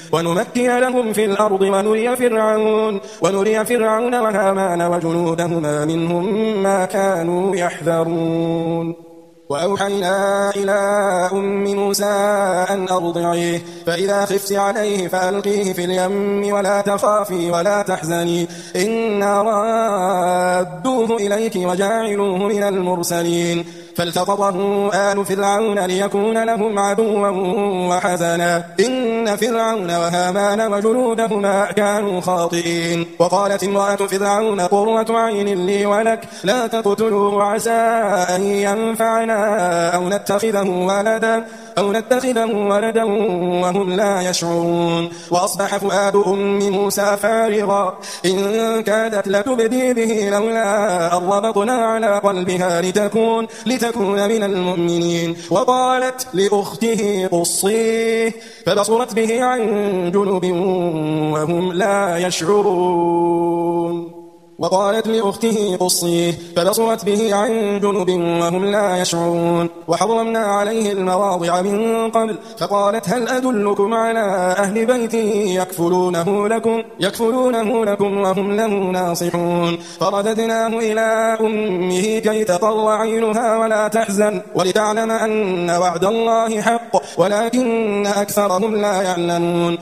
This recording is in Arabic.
ونمكن لهم في الأرض ونري فرعون وهامان وجنودهما منهم ما كانوا يحذرون. وأوحينا إلى أم موسى أن أرضعيه، فإذا خفت عليه فألقيه في اليم ولا تخافي ولا تحزني إنا رادوه إليك وجاعلوه من المرسلين. فالتقطه آل فرعون ليكون لهم عدوا وحزنا إن فرعون وهامان وجنودهما كانوا خاطئين. وقالت امرأة فرعون قرة عين لي ولك لا تقتلوه عسى أن ينفعنا أو نتخذه ولدا وهم لا يشعرون. وأصبح فؤاد أم موسى فارغا إن كادت لتبدي به لولا أن ربطنا على قلبها لتكون من المؤمنين. وقالت لأخته قصيه فبصرت به عن جنب وهم لا يشعرون. وحرمنا عليه المواضع من قبل فقالت هل أدلكم على أهل بيت يكفلونه لكم وهم له ناصحون. فرددناه إلى أمه كي تقر عينها ولا تحزن ولتعلم أن وعد الله حق ولكن أكثرهم لا يعلمون.